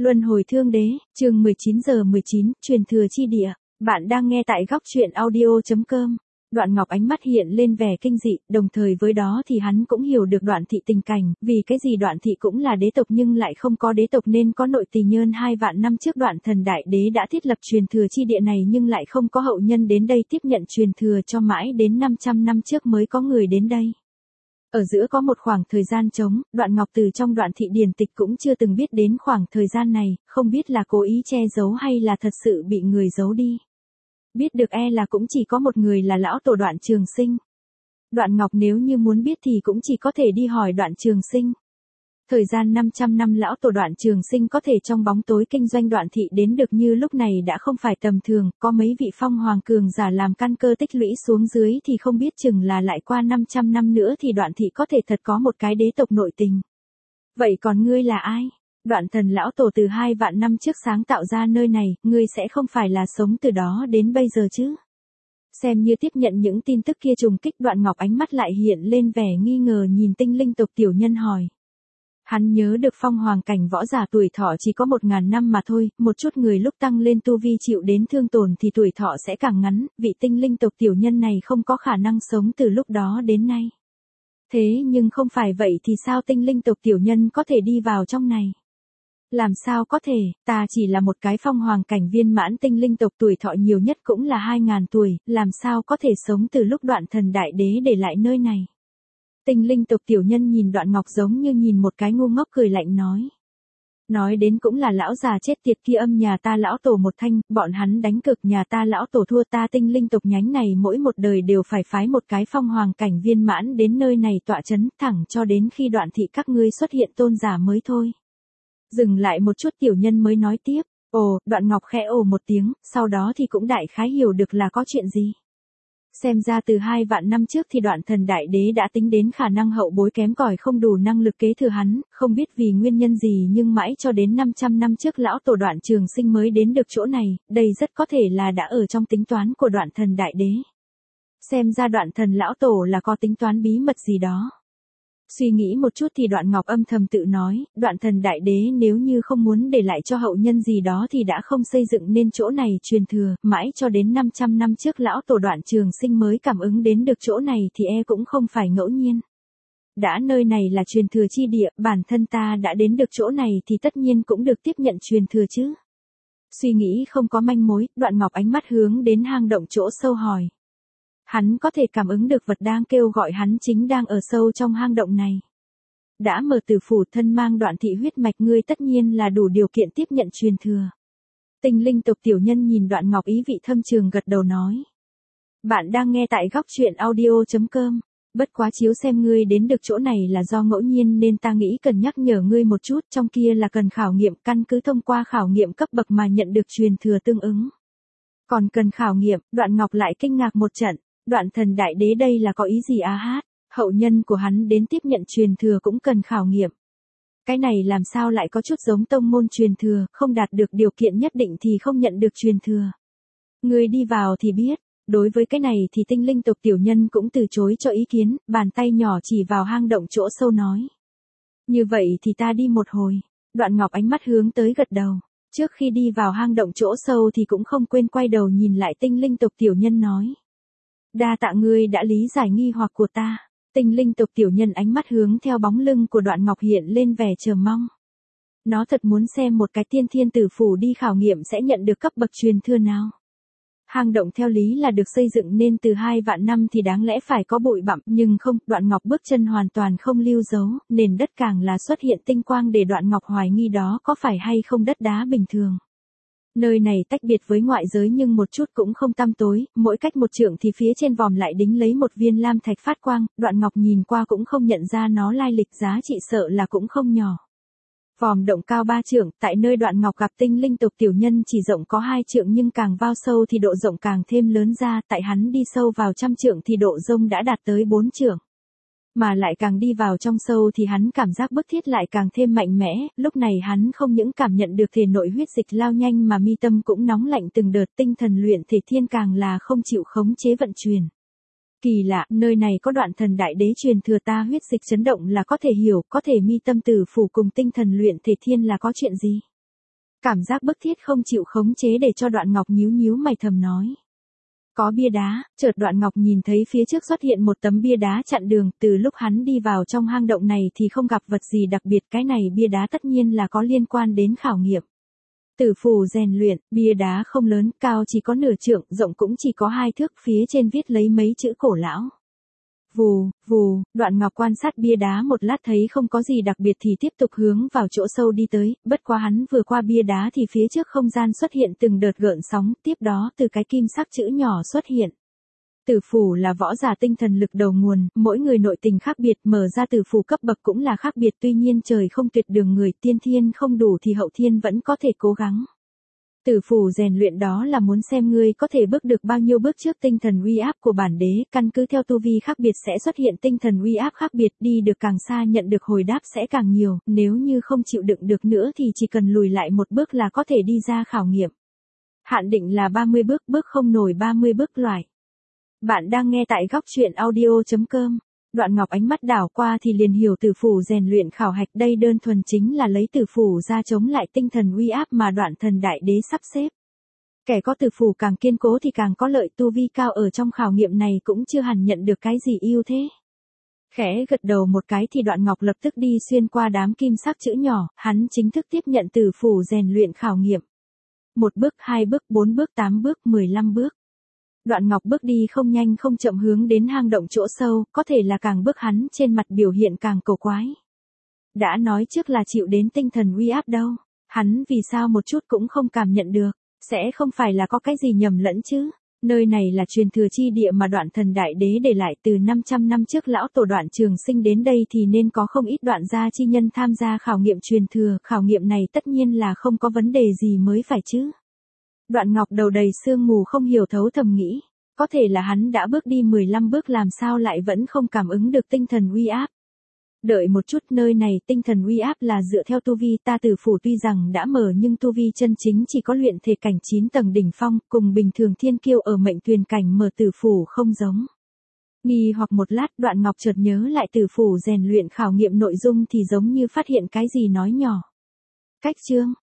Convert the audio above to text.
Luân hồi thương đế, chương 19 truyền thừa chi địa. Bạn đang nghe tại góc truyện audio.com. Đoạn Ngọc ánh mắt hiện lên vẻ kinh dị, đồng thời với đó thì hắn cũng hiểu được Đoạn thị tình cảnh, vì cái gì Đoạn thị cũng là đế tộc nhưng lại không có đế tộc nên có nội tỳ nhơn 2 vạn năm trước Đoạn thần đại đế đã thiết lập truyền thừa chi địa này nhưng lại không có hậu nhân đến đây tiếp nhận truyền thừa cho mãi đến 500 năm trước mới có người đến đây. Ở giữa có một khoảng thời gian trống, Đoạn Ngọc từ trong Đoạn thị điển tịch cũng chưa từng biết đến khoảng thời gian này, không biết là cố ý che giấu hay là thật sự bị người giấu đi. Biết được là cũng chỉ có một người là lão tổ Đoạn Trường Sinh. Đoạn Ngọc nếu như muốn biết thì cũng chỉ có thể đi hỏi Đoạn Trường Sinh. Thời gian 500 năm lão tổ Đoạn Trường Sinh có thể trong bóng tối kinh doanh Đoạn thị đến được như lúc này đã không phải tầm thường, có mấy vị phong hoàng cường giả làm căn cơ tích lũy xuống dưới thì không biết chừng là lại qua 500 năm nữa thì Đoạn thị có thể thật có một cái đế tộc nội tình. Vậy còn ngươi là ai? Đoạn thần lão tổ từ 2 vạn năm trước sáng tạo ra nơi này, ngươi sẽ không phải là sống từ đó đến bây giờ chứ? Xem như tiếp nhận những tin tức kia trùng kích, Đoạn Ngọc ánh mắt lại hiện lên vẻ nghi ngờ nhìn tinh linh tộc tiểu nhân hỏi. Hắn nhớ được phong hoàng cảnh võ giả tuổi thọ chỉ có 1000 năm mà thôi, một chút người lúc tăng lên tu vi chịu đến thương tổn thì tuổi thọ sẽ càng ngắn, vị tinh linh tộc tiểu nhân này không có khả năng sống từ lúc đó đến nay. Thế nhưng không phải vậy thì sao tinh linh tộc tiểu nhân có thể đi vào trong này? Làm sao có thể, ta chỉ là một cái phong hoàng cảnh viên mãn tinh linh tộc tuổi thọ nhiều nhất cũng là 2000 tuổi, làm sao có thể sống từ lúc Đoạn thần đại đế để lại nơi này? Tinh linh tộc tiểu nhân nhìn Đoạn Ngọc giống như nhìn một cái ngu ngốc cười lạnh nói. Nói đến cũng là lão già chết tiệt kia âm nhà ta lão tổ một thanh, bọn hắn đánh cực nhà ta lão tổ thua ta tinh linh tộc nhánh này mỗi một đời đều phải phái một cái phong hoàng cảnh viên mãn đến nơi này tọa chấn thẳng cho đến khi Đoạn thị các ngươi xuất hiện tôn giả mới thôi. Dừng lại một chút tiểu nhân mới nói tiếp, Đoạn Ngọc khẽ ồ một tiếng, sau đó thì cũng đại khái hiểu được là có chuyện gì. Xem ra từ 2 vạn năm trước thì Đoạn thần đại đế đã tính đến khả năng hậu bối kém cỏi không đủ năng lực kế thừa hắn, không biết vì nguyên nhân gì nhưng mãi cho đến 500 năm trước lão tổ Đoạn Trường Sinh mới đến được chỗ này, đây rất có thể là đã ở trong tính toán của Đoạn thần đại đế. Xem ra Đoạn thần lão tổ là có tính toán bí mật gì đó. Suy nghĩ một chút thì Đoạn Ngọc âm thầm tự nói, Đoạn thần đại đế nếu như không muốn để lại cho hậu nhân gì đó thì đã không xây dựng nên chỗ này truyền thừa, mãi cho đến 500 năm trước lão tổ Đoạn Trường Sinh mới cảm ứng đến được chỗ này thì cũng không phải ngẫu nhiên. Đã nơi này là truyền thừa chi địa, bản thân ta đã đến được chỗ này thì tất nhiên cũng được tiếp nhận truyền thừa chứ. Suy nghĩ không có manh mối, Đoạn Ngọc ánh mắt hướng đến hang động chỗ sâu hỏi. Hắn có thể cảm ứng được vật đang kêu gọi hắn chính đang ở sâu trong hang động này. Đã mở tử phủ thân mang Đoạn thị huyết mạch ngươi tất nhiên là đủ điều kiện tiếp nhận truyền thừa. Tinh linh tộc tiểu nhân nhìn Đoạn Ngọc ý vị thâm trường gật đầu nói. Bạn đang nghe tại góc truyện audio.com. Bất quá chiếu xem ngươi đến được chỗ này là do ngẫu nhiên nên ta nghĩ cần nhắc nhở ngươi một chút, trong kia là cần khảo nghiệm, căn cứ thông qua khảo nghiệm cấp bậc mà nhận được truyền thừa tương ứng. Còn cần khảo nghiệm, Đoạn Ngọc lại kinh ngạc một trận. Đoạn thần đại đế đây là có ý gì hậu nhân của hắn đến tiếp nhận truyền thừa cũng cần khảo nghiệm. Cái này làm sao lại có chút giống tông môn truyền thừa, không đạt được điều kiện nhất định thì không nhận được truyền thừa. Người đi vào thì biết, đối với cái này thì tinh linh tộc tiểu nhân cũng từ chối cho ý kiến, bàn tay nhỏ chỉ vào hang động chỗ sâu nói. Như vậy thì ta đi một hồi. Đoạn Ngọc ánh mắt hướng tới gật đầu. Trước khi đi vào hang động chỗ sâu thì cũng không quên quay đầu nhìn lại tinh linh tộc tiểu nhân nói. Đa tạ ngươi đã lý giải nghi hoặc của ta. Tinh linh tộc tiểu nhân ánh mắt hướng theo bóng lưng của Đoạn Ngọc hiện lên vẻ chờ mong. Nó thật muốn xem một cái tiên thiên tử phủ đi khảo nghiệm sẽ nhận được cấp bậc truyền thừa nào. Hang động theo lý là được xây dựng nên từ 2 vạn năm thì đáng lẽ phải có bụi bặm, nhưng không, Đoạn Ngọc bước chân hoàn toàn không lưu dấu, nền đất càng là xuất hiện tinh quang để Đoạn Ngọc hoài nghi đó có phải hay không đất đá bình thường. Nơi này tách biệt với ngoại giới nhưng một chút cũng không tăm tối, mỗi cách một trượng thì phía trên vòm lại đính lấy một viên lam thạch phát quang, Đoạn Ngọc nhìn qua cũng không nhận ra nó lai lịch giá trị sợ là cũng không nhỏ. Vòm động cao 3 trượng, tại nơi Đoạn Ngọc gặp tinh linh tộc tiểu nhân chỉ rộng có 2 trượng nhưng càng vào sâu thì độ rộng càng thêm lớn ra, tại hắn đi sâu vào 100 trượng thì độ rông đã đạt tới 4 trượng. Mà lại càng đi vào trong sâu thì hắn cảm giác bức thiết lại càng thêm mạnh mẽ, lúc này hắn không những cảm nhận được thể nội huyết dịch lao nhanh mà mi tâm cũng nóng lạnh từng đợt, tinh thần luyện thể thiên càng là không chịu khống chế vận chuyển. Kỳ lạ, nơi này có Đoạn thần đại đế truyền thừa ta huyết dịch chấn động là có thể hiểu, có thể mi tâm tử phủ cùng tinh thần luyện thể thiên là có chuyện gì? Cảm giác bức thiết không chịu khống chế để cho Đoạn Ngọc nhíu nhíu mày thầm nói. Có bia đá, chợt Đoạn Ngọc nhìn thấy phía trước xuất hiện một tấm bia đá chặn đường, từ lúc hắn đi vào trong hang động này thì không gặp vật gì đặc biệt, cái này bia đá tất nhiên là có liên quan đến khảo nghiệm. Tử phù rèn luyện, bia đá không lớn, cao chỉ có nửa trượng, rộng cũng chỉ có 2 thước, phía trên viết lấy mấy chữ cổ lão. Vù, vù, Đoạn Ngọc quan sát bia đá một lát thấy không có gì đặc biệt thì tiếp tục hướng vào chỗ sâu đi tới, bất quá hắn vừa qua bia đá thì phía trước không gian xuất hiện từng đợt gợn sóng, tiếp đó từ cái kim sắc chữ nhỏ xuất hiện. Tử phủ là võ giả tinh thần lực đầu nguồn, mỗi người nội tình khác biệt, mở ra tử phủ cấp bậc cũng là khác biệt, tuy nhiên trời không tuyệt đường người, tiên thiên không đủ thì hậu thiên vẫn có thể cố gắng. Tử phủ rèn luyện đó là muốn xem ngươi có thể bước được bao nhiêu bước trước tinh thần uy áp của bản đế, căn cứ theo tu vi khác biệt sẽ xuất hiện tinh thần uy áp khác biệt, đi được càng xa nhận được hồi đáp sẽ càng nhiều, nếu như không chịu đựng được nữa thì chỉ cần lùi lại một bước là có thể đi ra khảo nghiệm. Hạn định là 30 bước, bước không nổi 30 bước loại. Bạn đang nghe tại góc truyện audio.com. Đoạn Ngọc ánh mắt đảo qua thì liền hiểu tử phủ rèn luyện khảo hạch, đây đơn thuần chính là lấy tử phủ ra chống lại tinh thần uy áp mà Đoạn Thần Đại Đế sắp xếp. Kẻ có tử phủ càng kiên cố thì càng có lợi, tu vi cao ở trong khảo nghiệm này cũng chưa hẳn nhận được cái gì ưu thế. Khẽ gật đầu một cái thì Đoạn Ngọc lập tức đi xuyên qua đám kim sắc chữ nhỏ, hắn chính thức tiếp nhận tử phủ rèn luyện khảo nghiệm. 1 bước, 2 bước, 4 bước, 8 bước, 15 bước. Đoạn Ngọc bước đi không nhanh không chậm hướng đến hang động chỗ sâu, có thể là càng bước hắn trên mặt biểu hiện càng cổ quái. Đã nói trước là chịu đến tinh thần uy áp đâu, hắn vì sao một chút cũng không cảm nhận được, sẽ không phải là có cái gì nhầm lẫn chứ. Nơi này là truyền thừa chi địa mà Đoạn Thần Đại Đế để lại từ 500 năm trước, lão tổ Đoạn Trường Sinh đến đây thì nên có không ít Đoạn gia chi nhân tham gia khảo nghiệm truyền thừa, khảo nghiệm này tất nhiên là không có vấn đề gì mới phải chứ. Đoạn Ngọc đầu đầy sương mù không hiểu thấu thầm nghĩ, có thể là hắn đã bước đi 15 bước làm sao lại vẫn không cảm ứng được tinh thần uy áp. Đợi một chút, nơi này tinh thần uy áp là dựa theo tu vi, ta tử phủ tuy rằng đã mở nhưng tu vi chân chính chỉ có luyện thể cảnh 9 tầng đỉnh phong, cùng bình thường thiên kiêu ở mệnh tuyền cảnh mở tử phủ không giống. Nghi hoặc một lát, Đoạn Ngọc chợt nhớ lại tử phủ rèn luyện khảo nghiệm nội dung thì giống như phát hiện cái gì nói nhỏ. Cách chương,